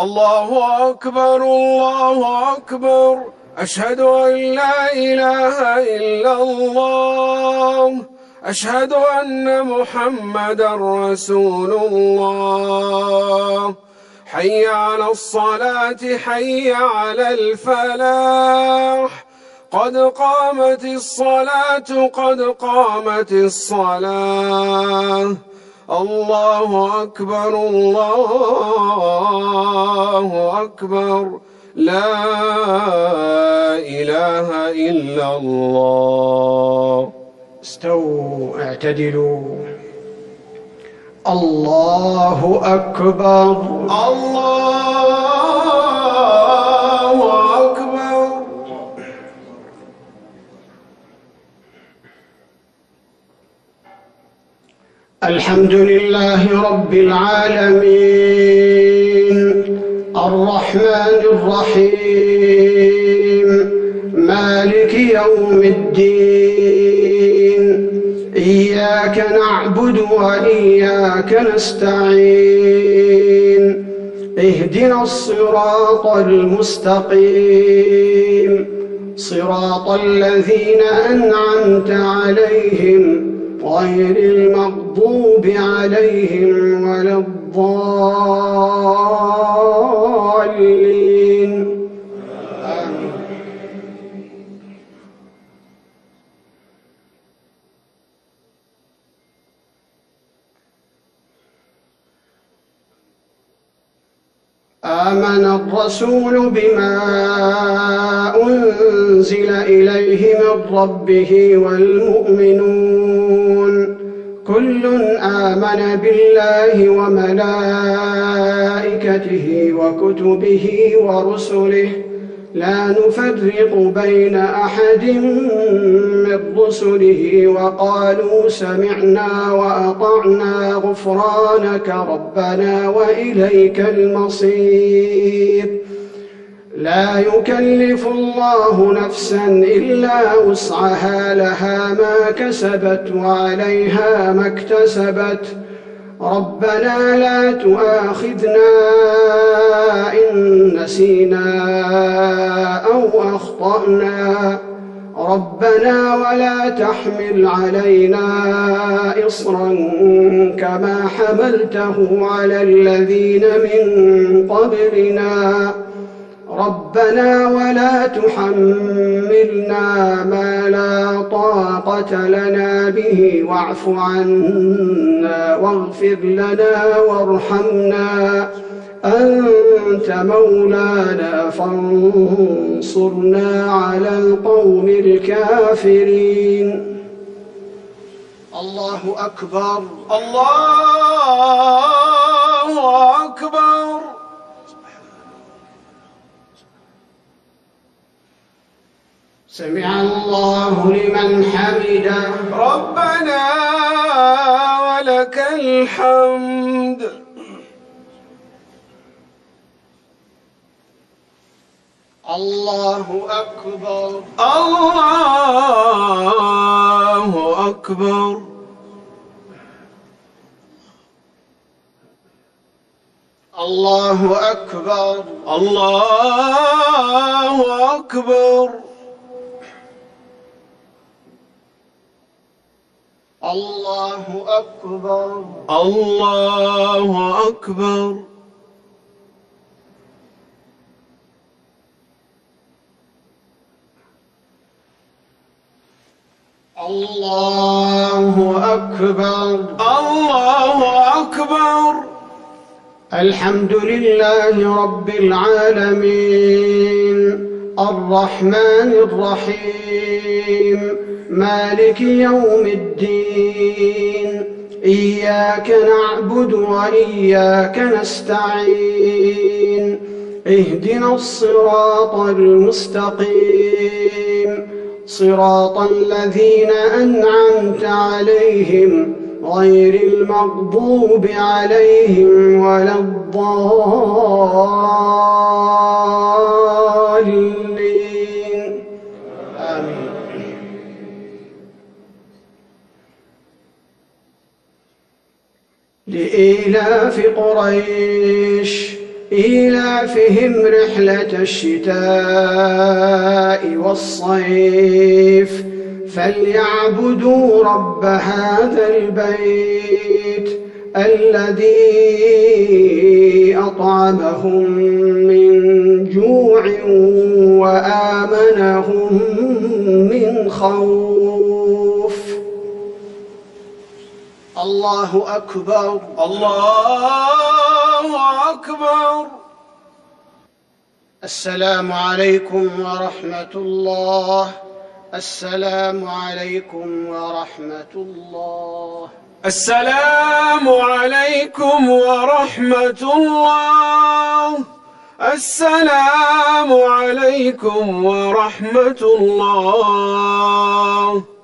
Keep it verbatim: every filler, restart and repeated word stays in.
الله أكبر الله أكبر أشهد أن لا إله إلا الله أشهد أن محمدا رسول الله حي على الصلاة حي على الفلاح قد قامت الصلاة قد قامت الصلاة الله أكبر الله أكبر لا إله إلا الله. استووا اعتدلوا. الله أكبر الله أكبر. الحمد لله رب العالمين الرحمن الرحيم مالك يوم الدين إياك نعبد وإياك نستعين اهدنا الصراط المستقيم صراط الذين أنعمت عليهم غير المغضوب عليهم ولا الضالين آمين. آمن الرسول بما أنزل إليه من ربه والمؤمنون كل آمن بالله وملائكته وكتبه ورسله لا نفرق بين أحد من رسله وقالوا سمعنا وأطعنا غفرانك ربنا وإليك المصير. لا يكلف الله نفسا إلا وسعها لها ما كسبت وعليها ما اكتسبت ربنا لا تؤاخذنا إن نسينا أو أخطأنا ربنا ولا تحمل علينا إصرا كما حملته على الذين من قبلنا ربنا ولا تحملنا ما لا طاقة لنا به واعف عنا واغفر لنا وارحمنا أنت مولانا فانصرنا على القوم الكافرين. الله أكبر الله أكبر. سمع الله لمن حمده ربنا ولك الحمد. الله أكبر الله أكبر. الله أكبر الله أكبر. الله أكبر الله أكبر. الله أكبر الله أكبر. الحمد لله رب العالمين الرحمن الرحيم مالك يوم الدين إياك نعبد وإياك نستعين اهدنا الصراط المستقيم صراط الذين أنعمت عليهم غير المغضوب عليهم ولا الضالين آمين. لإيلاف قريش إيلافهم رحلة الشتاء والصيف فليعبدوا رب هذا البيت الذي أطعمهم من جوع وآمنهم من خوف. الله أكبر. الله أكبر. السلام عليكم ورحمة الله. السلام عليكم ورحمة الله. السلام عليكم ورحمة الله. السلام عليكم ورحمة الله.